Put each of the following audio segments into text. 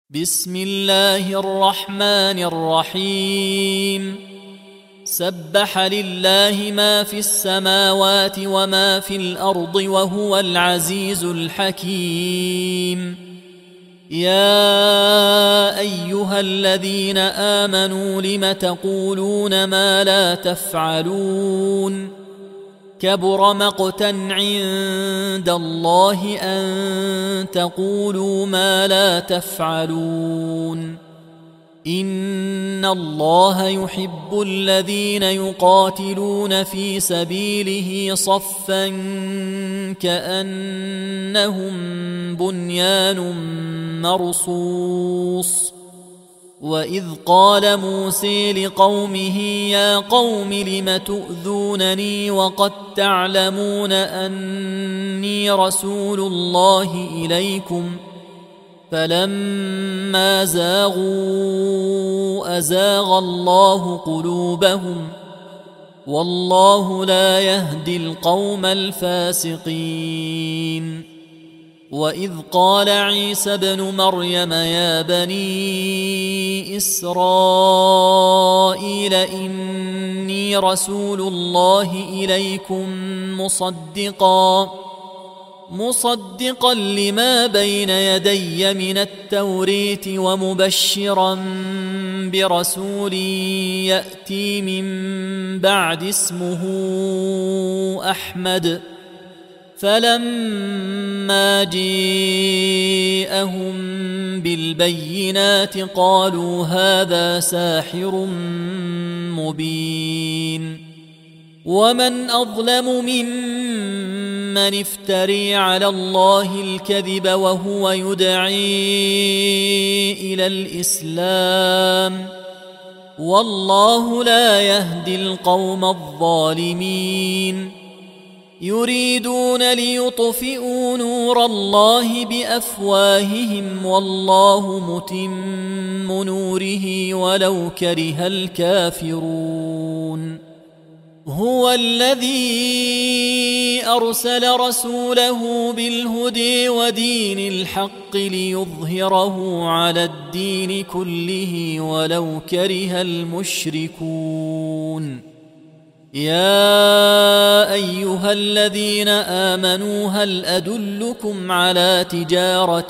بسم الله الرحمن الرحيم. سبح لله ما في السماوات وما في الأرض وهو العزيز الحكيم. يا أيها الذين آمنوا لم تقولون ما لا تفعلون؟ كبر مقتا عند الله أن تقولوا ما لا تفعلون. إن الله يحب الذين يقاتلون في سبيله صفا كأنهم بنيان مرصوص. وإذ قال موسى لقومه يا قوم لم تؤذونني وقد تعلمون أني رسول الله إليكم فلما زاغوا أزاغ الله قلوبهم والله لا يهدي القوم الفاسقين. وإذ قال عيسى ابن مريم يا بني إسرائيل إني رسول الله إليكم مصدقا لما بين يدي من التوريت ومبشرا برسول يأتي من بعد اسمه أحمد. فلما جاءهم بالبينات قالوا هذا ساحر مبين. ومن أظلم ممن افتري على الله الكذب وهو يدعي إلى الإسلام والله لا يهدي القوم الظالمين. يريدون ليطفئوا نور الله بأفواههم والله متم نوره ولو كره الكافرون. هو الذي أرسل رسوله بالهدى ودين الحق ليظهره على الدين كله ولو كره المشركون. يا أيها الذين آمنوا هل أدلكم على تجارة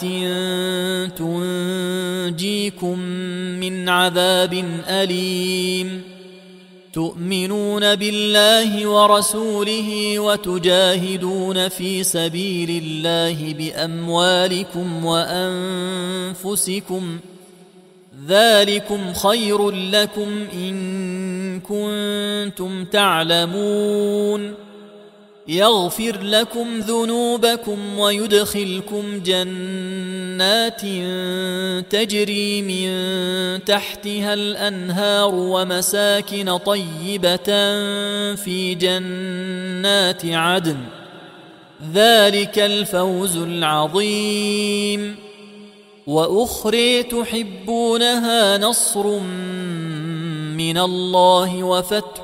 تنجيكم من عذاب أليم تؤمنون بالله ورسوله وتجاهدون في سبيل الله بأموالكم وأنفسكم ذلكم خير لكم إن كنتم تعلمون. يغفر لكم ذنوبكم ويدخلكم جنات تجري من تحتها الأنهار ومساكن طيبة في جنات عدن ذلك الفوز العظيم. وأخرى تحبونها نصر من الله وفتح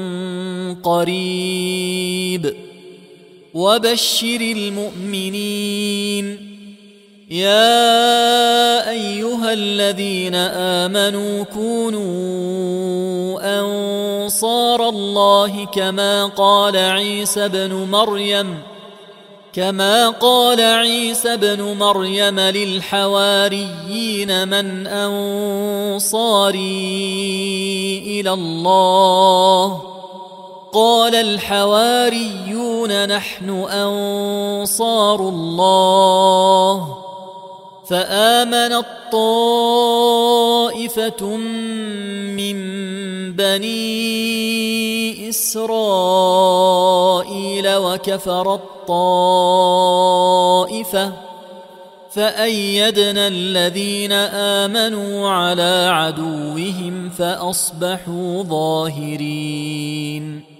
قريب وبشر المؤمنين. يا أيها الذين آمنوا كونوا أنصار الله كما قال عيسى بن مريم للحواريين من أنصاري إلى الله قال الحواريون نحن أنصار الله. فآمنت طائفة من بني إسرائيل وكفرت طائفة فأيدنا الذين آمنوا على عدوهم فأصبحوا ظاهرين.